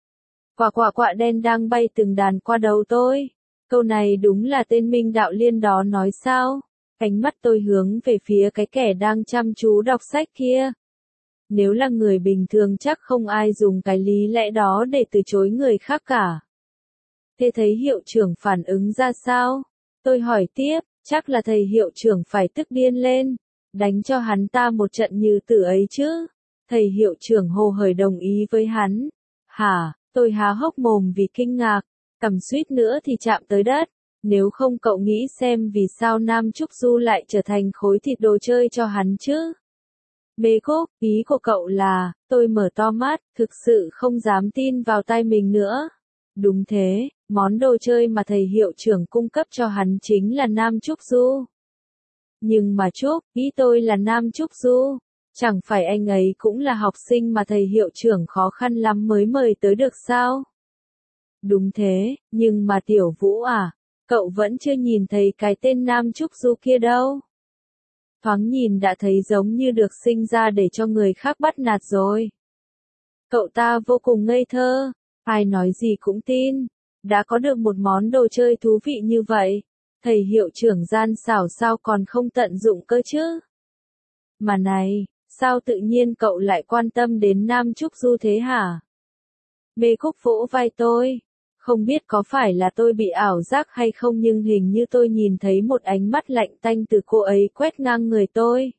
Quạ đen đang bay từng đàn qua đầu tôi. Câu này đúng là tên Minh Đạo Liên đó nói sao? Ánh mắt tôi hướng về phía cái kẻ đang chăm chú đọc sách kia. Nếu là người bình thường chắc không ai dùng cái lý lẽ đó để từ chối người khác cả. Thế thấy hiệu trưởng phản ứng ra sao? Tôi hỏi tiếp. Chắc là thầy hiệu trưởng phải tức điên lên, đánh cho hắn ta một trận như tử ấy chứ. Thầy hiệu trưởng hồ hởi đồng ý với hắn. Hả, tôi há hốc mồm vì kinh ngạc, cằm suýt nữa thì chạm tới đất. Nếu không cậu nghĩ xem vì sao Nam Trúc Du lại trở thành khối thịt đồ chơi cho hắn chứ. Mê Cúc, ý của cậu là, tôi mở to mắt, thực sự không dám tin vào tai mình nữa. Đúng thế, món đồ chơi mà thầy hiệu trưởng cung cấp cho hắn chính là Nam Trúc Du. Nhưng mà Trúc, ý tôi là Nam Trúc Du. Chẳng phải anh ấy cũng là học sinh mà thầy hiệu trưởng khó khăn lắm mới mời tới được sao? Đúng thế, nhưng mà Tiểu Vũ à, cậu vẫn chưa nhìn thấy cái tên Nam Trúc Du kia đâu. Thoáng nhìn đã thấy giống như được sinh ra để cho người khác bắt nạt rồi. Cậu ta vô cùng ngây thơ. Ai nói gì cũng tin, đã có được một món đồ chơi thú vị như vậy, thầy hiệu trưởng gian xảo sao còn không tận dụng cơ chứ? Mà này, sao tự nhiên cậu lại quan tâm đến Nam Trúc Du thế hả? Mê Cúc vỗ vai tôi, không biết có phải là tôi bị ảo giác hay không nhưng hình như tôi nhìn thấy một ánh mắt lạnh tanh từ cô ấy quét ngang người tôi.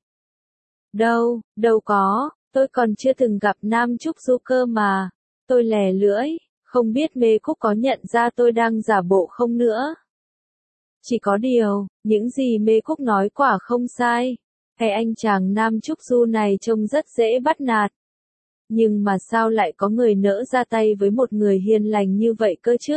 Đâu có, tôi còn chưa từng gặp Nam Trúc Du cơ mà. Tôi lè lưỡi, không biết Mê Cúc có nhận ra tôi đang giả bộ không nữa. Chỉ có điều, những gì Mê Cúc nói quả không sai. Cái anh chàng Nam Trúc Du này trông rất dễ bắt nạt. Nhưng mà sao lại có người nỡ ra tay với một người hiền lành như vậy cơ chứ?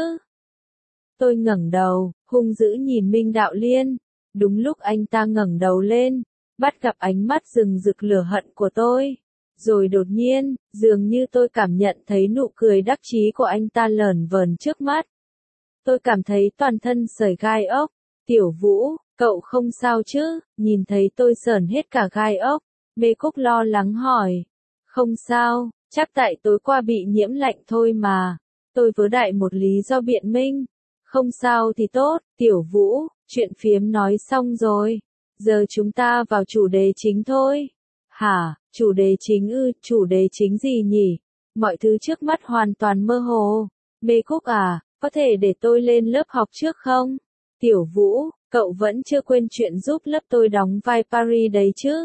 Tôi ngẩng đầu, hung dữ nhìn Minh Đạo Liên. Đúng lúc anh ta ngẩng đầu lên, bắt gặp ánh mắt rừng rực lửa hận của tôi. Rồi đột nhiên, dường như tôi cảm nhận thấy nụ cười đắc chí của anh ta lởn vởn trước mắt. Tôi cảm thấy toàn thân sởi gai ốc. Tiểu Vũ, cậu không sao chứ? Nhìn thấy tôi sởn hết cả gai ốc. Mê Cúc lo lắng hỏi. Không sao, chắc tại tối qua bị nhiễm lạnh thôi mà. Tôi vớ đại một lý do biện minh. Không sao thì tốt, Tiểu Vũ, chuyện phiếm nói xong rồi. Giờ chúng ta vào chủ đề chính thôi. Hả, chủ đề chính ư, chủ đề chính gì nhỉ? Mọi thứ trước mắt hoàn toàn mơ hồ. Mê Cúc à, có thể để tôi lên lớp học trước không? Tiểu Vũ, cậu vẫn chưa quên chuyện giúp lớp tôi đóng vai Paris đấy chứ?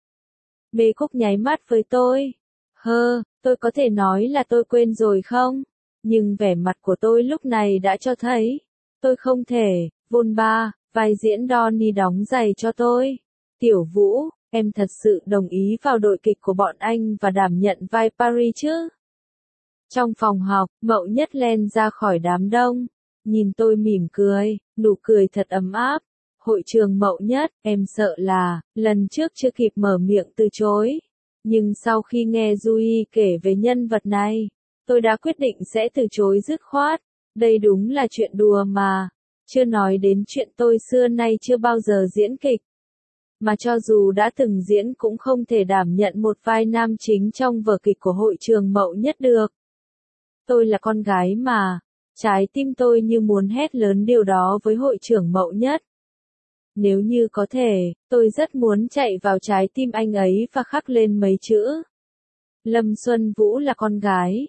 Mê Cúc nháy mắt với tôi. Tôi có thể nói là tôi quên rồi không? Nhưng vẻ mặt của tôi lúc này đã cho thấy. Tôi không thể, Volba, vai diễn Donnie đóng giày cho tôi. Tiểu Vũ, em thật sự đồng ý vào đội kịch của bọn anh và đảm nhận vai Paris chứ? Trong phòng học, Mậu Nhất len ra khỏi đám đông. Nhìn tôi mỉm cười, nụ cười thật ấm áp. Hội trường Mậu Nhất, em sợ là, lần trước chưa kịp mở miệng từ chối. Nhưng sau khi nghe Duy kể về nhân vật này, tôi đã quyết định sẽ từ chối dứt khoát. Đây đúng là chuyện đùa mà. Chưa nói đến chuyện tôi xưa nay chưa bao giờ diễn kịch. Mà cho dù đã từng diễn cũng không thể đảm nhận một vai nam chính trong vở kịch của hội trường Mậu Nhất được. Tôi là con gái mà. Trái tim tôi như muốn hét lớn điều đó với hội trưởng Mậu Nhất. Nếu như có thể, tôi rất muốn chạy vào trái tim anh ấy và khắc lên mấy chữ. Lâm Xuân Vũ là con gái.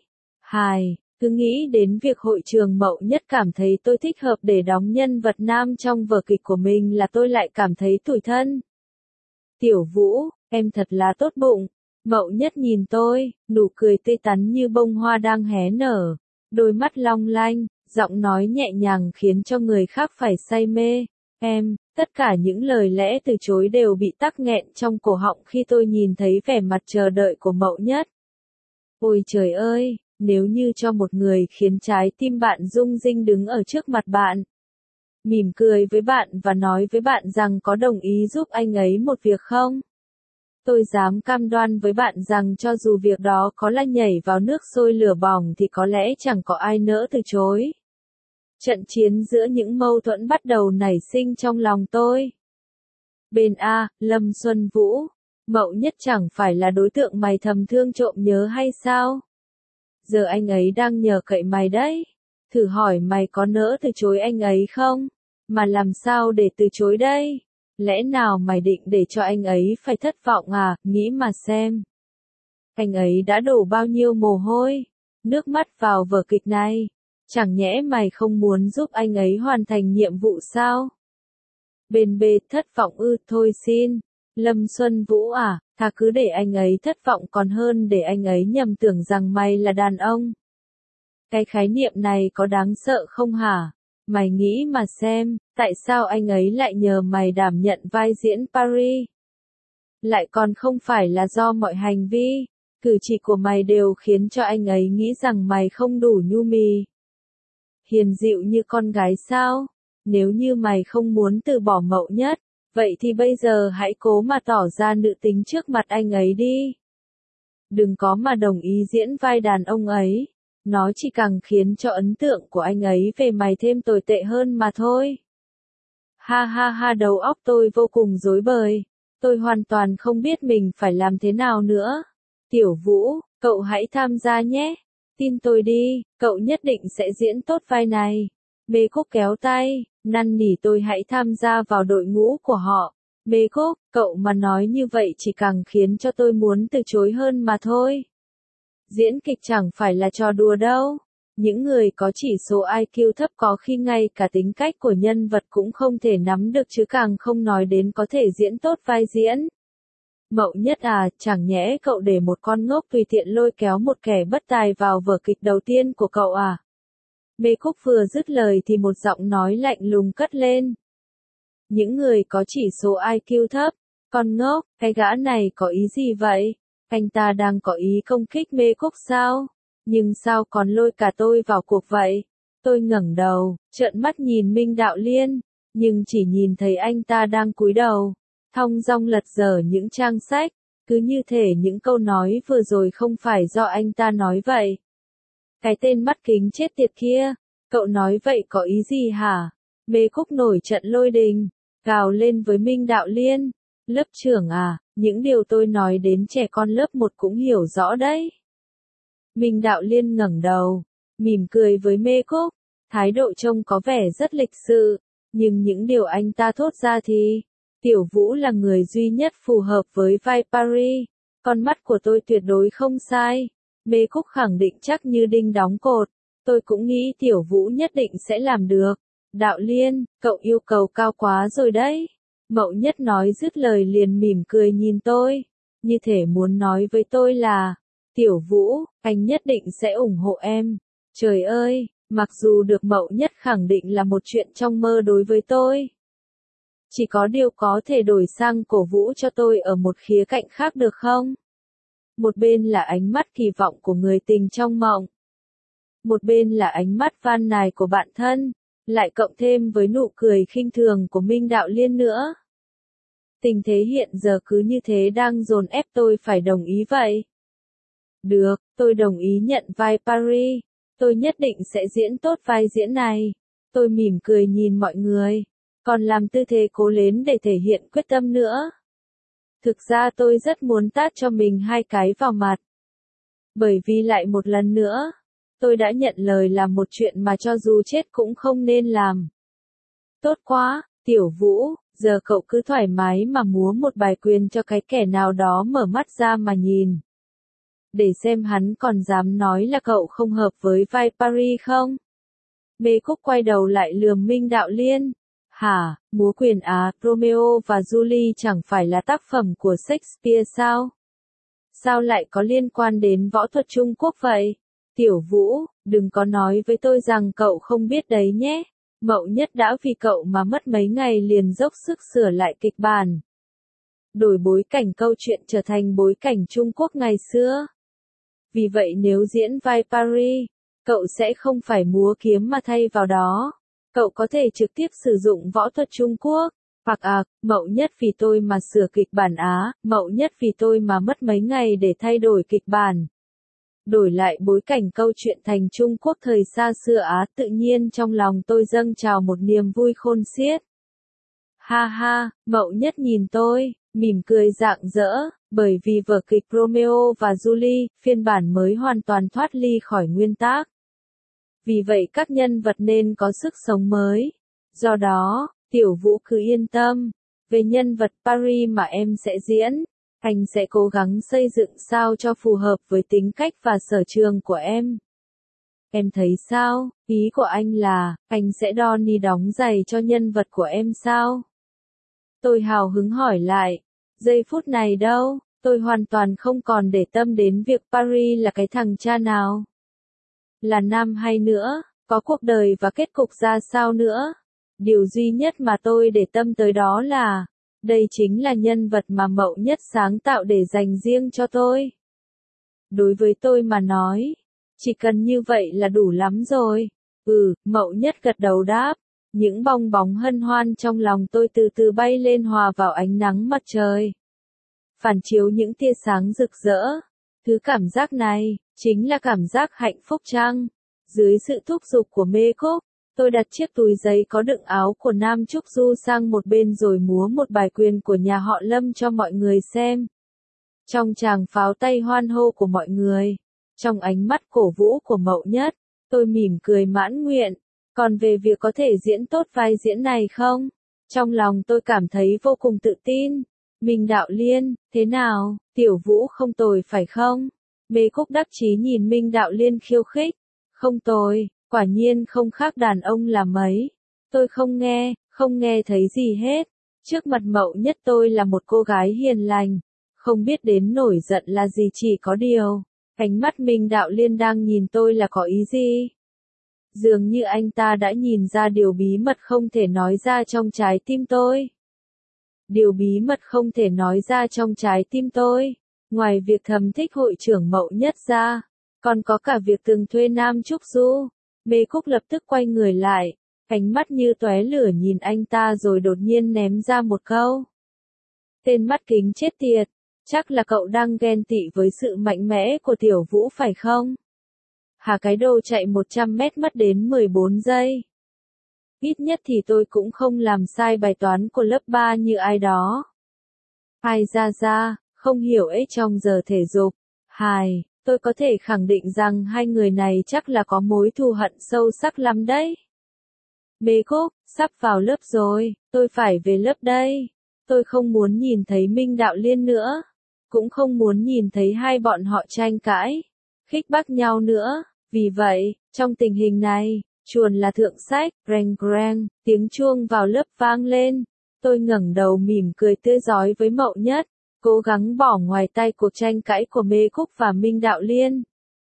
Cứ nghĩ đến việc hội trường Mậu Nhất cảm thấy tôi thích hợp để đóng nhân vật nam trong vở kịch của mình là tôi lại cảm thấy tủi thân. Tiểu Vũ, em thật là tốt bụng. Mậu Nhất nhìn tôi, nụ cười tươi tắn như bông hoa đang hé nở. Đôi mắt long lanh, giọng nói nhẹ nhàng khiến cho người khác phải say mê. Tất cả những lời lẽ từ chối đều bị tắc nghẹn trong cổ họng khi tôi nhìn thấy vẻ mặt chờ đợi của Mậu Nhất. Ôi trời ơi, nếu như cho một người khiến trái tim bạn rung rinh đứng ở trước mặt bạn, mỉm cười với bạn và nói với bạn rằng có đồng ý giúp anh ấy một việc không? Tôi dám cam đoan với bạn rằng cho dù việc đó có là nhảy vào nước sôi lửa bỏng thì có lẽ chẳng có ai nỡ từ chối. Trận chiến giữa những mâu thuẫn bắt đầu nảy sinh trong lòng tôi. Bên A, Lâm Xuân Vũ, Mậu Nhất chẳng phải là đối tượng mày thầm thương trộm nhớ hay sao? Giờ anh ấy đang nhờ cậy mày đấy. Thử hỏi mày có nỡ từ chối anh ấy không? Mà làm sao để từ chối đây? Lẽ nào mày định để cho anh ấy phải thất vọng à? Nghĩ mà xem. Anh ấy đã đổ bao nhiêu mồ hôi, nước mắt vào vở kịch này. Chẳng nhẽ mày không muốn giúp anh ấy hoàn thành nhiệm vụ sao? Bên B thất vọng ư, thôi xin. Lâm Xuân Vũ à, thà cứ để anh ấy thất vọng còn hơn để anh ấy nhầm tưởng rằng mày là đàn ông. Cái khái niệm này có đáng sợ không hả? Mày nghĩ mà xem, tại sao anh ấy lại nhờ mày đảm nhận vai diễn Paris? Lại còn không phải là do mọi hành vi, cử chỉ của mày đều khiến cho anh ấy nghĩ rằng mày không đủ nhu mì. Hiền dịu như con gái sao? Nếu như mày không muốn từ bỏ Mậu Nhất, vậy thì bây giờ hãy cố mà tỏ ra nữ tính trước mặt anh ấy đi. Đừng có mà đồng ý diễn vai đàn ông ấy. Nó chỉ càng khiến cho ấn tượng của anh ấy về mày thêm tồi tệ hơn mà thôi. Ha ha ha, đầu óc tôi vô cùng rối bời. Tôi hoàn toàn không biết mình phải làm thế nào nữa. Tiểu Vũ, cậu hãy tham gia nhé. Tin tôi đi, cậu nhất định sẽ diễn tốt vai này. Mê Cúc kéo tay, năn nỉ tôi hãy tham gia vào đội ngũ của họ. Mê Cúc, cậu mà nói như vậy chỉ càng khiến cho tôi muốn từ chối hơn mà thôi. Diễn kịch chẳng phải là trò đùa đâu. Những người có chỉ số IQ thấp có khi ngay cả tính cách của nhân vật cũng không thể nắm được chứ càng không nói đến có thể diễn tốt vai diễn. Mậu Nhất à, chẳng nhẽ cậu để một con ngốc tùy tiện lôi kéo một kẻ bất tài vào vở kịch đầu tiên của cậu à? Mê Cúc vừa dứt lời thì một giọng nói lạnh lùng cất lên. Những người có chỉ số IQ thấp, con ngốc, cái gã này có ý gì vậy? Anh ta đang có ý công kích Mê Cúc sao? Nhưng sao còn lôi cả tôi vào cuộc vậy? Tôi ngẩng đầu, trợn mắt nhìn Minh Đạo Liên, nhưng chỉ nhìn thấy anh ta đang cúi đầu, thong dong lật dở những trang sách, cứ như thể những câu nói vừa rồi không phải do anh ta nói vậy. Cái tên mắt kính chết tiệt kia, cậu nói vậy có ý gì hả? Mê Cúc nổi trận lôi đình, gào lên với Minh Đạo Liên, lớp trưởng à, những điều tôi nói đến trẻ con lớp 1 cũng hiểu rõ đấy. Minh Đạo Liên ngẩng đầu, mỉm cười với Mê Cúc, thái độ trông có vẻ rất lịch sự, nhưng những điều anh ta thốt ra thì, Tiểu Vũ là người duy nhất phù hợp với vai Paris, con mắt của tôi tuyệt đối không sai. Mê Cúc khẳng định chắc như đinh đóng cột, tôi cũng nghĩ Tiểu Vũ nhất định sẽ làm được. Đạo Liên, cậu yêu cầu cao quá rồi đấy. Mậu Nhất nói dứt lời liền mỉm cười nhìn tôi, như thể muốn nói với tôi là, Tiểu Vũ, anh nhất định sẽ ủng hộ em. Trời ơi, mặc dù được Mậu Nhất khẳng định là một chuyện trong mơ đối với tôi. Chỉ có điều có thể đổi sang cổ vũ cho tôi ở một khía cạnh khác được không? Một bên là ánh mắt kỳ vọng của người tình trong mộng. Một bên là ánh mắt van nài của bạn thân, lại cộng thêm với nụ cười khinh thường của Minh Đạo Liên nữa. Tình thế hiện giờ cứ như thế đang dồn ép tôi phải đồng ý vậy. Được, tôi đồng ý nhận vai Paris. Tôi nhất định sẽ diễn tốt vai diễn này. Tôi mỉm cười nhìn mọi người, còn làm tư thế cố lên để thể hiện quyết tâm nữa. Thực ra tôi rất muốn tát cho mình 2 cái vào mặt. Bởi vì lại một lần nữa, tôi đã nhận lời làm một chuyện mà cho dù chết cũng không nên làm. Tốt quá, Tiểu Vũ, giờ cậu cứ thoải mái mà múa một bài quyền cho cái kẻ nào đó mở mắt ra mà nhìn. Để xem hắn còn dám nói là cậu không hợp với vai Paris không? Mê Cúc quay đầu lại lườm Minh Đạo Liên. Hả, múa quyền á, Romeo và Julie chẳng phải là tác phẩm của Shakespeare sao? Sao lại có liên quan đến võ thuật Trung Quốc vậy? Tiểu Vũ, đừng có nói với tôi rằng cậu không biết đấy nhé. Mậu Nhất đã vì cậu mà mất mấy ngày liền dốc sức sửa lại kịch bản. Đổi bối cảnh câu chuyện trở thành bối cảnh Trung Quốc ngày xưa. Vì vậy nếu diễn vai Paris, cậu sẽ không phải múa kiếm mà thay vào đó. Cậu có thể trực tiếp sử dụng võ thuật Trung Quốc. Hoặc Mậu Nhất vì tôi mà sửa kịch bản Á, Mậu Nhất vì tôi mà mất mấy ngày để thay đổi kịch bản. Đổi lại bối cảnh câu chuyện thành Trung Quốc thời xa xưa Á, tự nhiên trong lòng tôi dâng trào một niềm vui khôn xiết. Ha ha, Mậu Nhất nhìn tôi, mỉm cười rạng rỡ, bởi vì vở kịch Romeo và Julie, phiên bản mới hoàn toàn thoát ly khỏi nguyên tác. Vì vậy các nhân vật nên có sức sống mới. Do đó, Tiểu Vũ cứ yên tâm, về nhân vật Paris mà em sẽ diễn, anh sẽ cố gắng xây dựng sao cho phù hợp với tính cách và sở trường của em. Em thấy sao, ý của anh là, anh sẽ đo ni đóng giày cho nhân vật của em sao? Tôi hào hứng hỏi lại, giây phút này đâu, tôi hoàn toàn không còn để tâm đến việc Paris là cái thằng cha nào. Là nam hay nữa, có cuộc đời và kết cục ra sao nữa. Điều duy nhất mà tôi để tâm tới đó là, đây chính là nhân vật mà Mậu Nhất sáng tạo để dành riêng cho tôi. Đối với tôi mà nói, chỉ cần như vậy là đủ lắm rồi. Mậu Nhất gật đầu đáp. Những bong bóng hân hoan trong lòng tôi từ từ bay lên hòa vào ánh nắng mặt trời. Phản chiếu những tia sáng rực rỡ. Thứ cảm giác này, chính là cảm giác hạnh phúc chăng? Dưới sự thúc giục của Mê Cúc, tôi đặt chiếc túi giấy có đựng áo của Nam Trúc Du sang một bên rồi múa một bài quyền của nhà họ Lâm cho mọi người xem. Trong tràng pháo tay hoan hô của mọi người, trong ánh mắt cổ vũ của Mậu Nhất, tôi mỉm cười mãn nguyện. Còn về việc có thể diễn tốt vai diễn này không? Trong lòng tôi cảm thấy vô cùng tự tin. Minh Đạo Liên, thế nào, Tiểu Vũ không tồi phải không? Mê Cúc đắc chí nhìn Minh Đạo Liên khiêu khích. Không tồi, quả nhiên không khác đàn ông là mấy. Tôi không nghe thấy gì hết. Trước mặt Mậu Nhất tôi là một cô gái hiền lành. Không biết đến nổi giận là gì, chỉ có điều. Ánh mắt Minh Đạo Liên đang nhìn tôi là có ý gì? Dường như anh ta đã nhìn ra điều bí mật không thể nói ra trong trái tim tôi. Điều bí mật không thể nói ra trong trái tim tôi, ngoài việc thầm thích hội trưởng Mậu Nhất ra, còn có cả việc từng thuê Nam Trúc Du. Mê Cúc lập tức quay người lại, ánh mắt như tóe lửa nhìn anh ta rồi đột nhiên ném ra một câu. Tên mắt kính chết tiệt, chắc là cậu đang ghen tị với sự mạnh mẽ của Tiểu Vũ phải không? Hà cái đồ chạy 100 mét mất đến 14 giây. Ít nhất thì tôi cũng không làm sai bài toán của lớp 3 như ai đó. Ai ra, không hiểu ấy trong giờ thể dục. Hài, tôi có thể khẳng định rằng hai người này chắc là có mối thù hận sâu sắc lắm đấy. Mê Cúc, sắp vào lớp rồi, tôi phải về lớp đây. Tôi không muốn nhìn thấy Minh Đạo Liên nữa. Cũng không muốn nhìn thấy hai bọn họ tranh cãi, khích bác nhau nữa. Vì vậy, trong tình hình này, chuồn là thượng sách, reng reng, tiếng chuông vào lớp vang lên. Tôi ngẩng đầu mỉm cười tươi rói với Mậu Nhất, cố gắng bỏ ngoài tai cuộc tranh cãi của Mê Cúc và Minh Đạo Liên.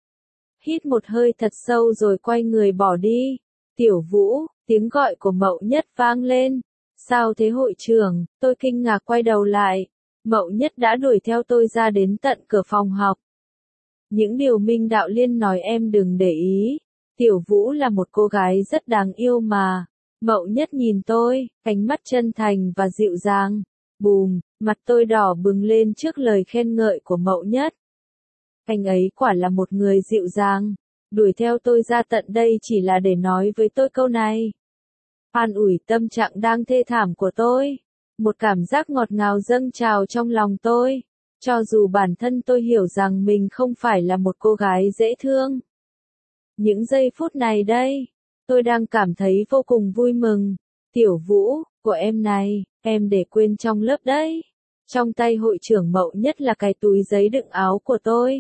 Hít một hơi thật sâu rồi quay người bỏ đi. Tiểu Vũ, tiếng gọi của Mậu Nhất vang lên. Sao thế hội trưởng? Tôi kinh ngạc quay đầu lại. Mậu Nhất đã đuổi theo tôi ra đến tận cửa phòng học. Những điều Minh Đạo Liên nói em đừng để ý. Tiểu Vũ là một cô gái rất đáng yêu mà. Mậu Nhất nhìn tôi, ánh mắt chân thành và dịu dàng. Bùm, mặt tôi đỏ bừng lên trước lời khen ngợi của Mậu Nhất. Anh ấy quả là một người dịu dàng. Đuổi theo tôi ra tận đây chỉ là để nói với tôi câu này. An ủi tâm trạng đang thê thảm của tôi. Một cảm giác ngọt ngào dâng trào trong lòng tôi. Cho dù bản thân tôi hiểu rằng mình không phải là một cô gái dễ thương. Những giây phút này đây, tôi đang cảm thấy vô cùng vui mừng. Tiểu Vũ, của em này, em để quên trong lớp đấy. Trong tay hội trưởng Mậu Nhất là cái túi giấy đựng áo của tôi.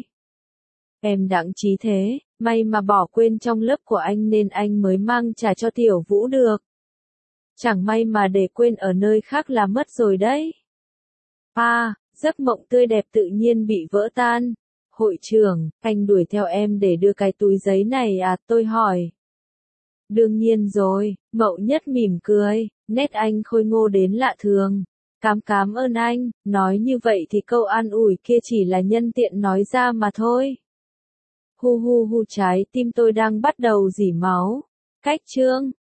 Em đặng trí thế, may mà bỏ quên trong lớp của anh nên anh mới mang trả cho Tiểu Vũ được. Chẳng may mà để quên ở nơi khác là mất rồi đấy. Giấc mộng tươi đẹp tự nhiên bị vỡ tan. Hội trưởng, anh đuổi theo em để đưa cái túi giấy này à, tôi hỏi. Đương nhiên rồi, Mậu Nhất mỉm cười, nét anh khôi ngô đến lạ thường. Cảm ơn anh, nói như vậy thì câu an ủi kia chỉ là nhân tiện nói ra mà thôi. Hu trái tim tôi đang bắt đầu rỉ máu. Cách chương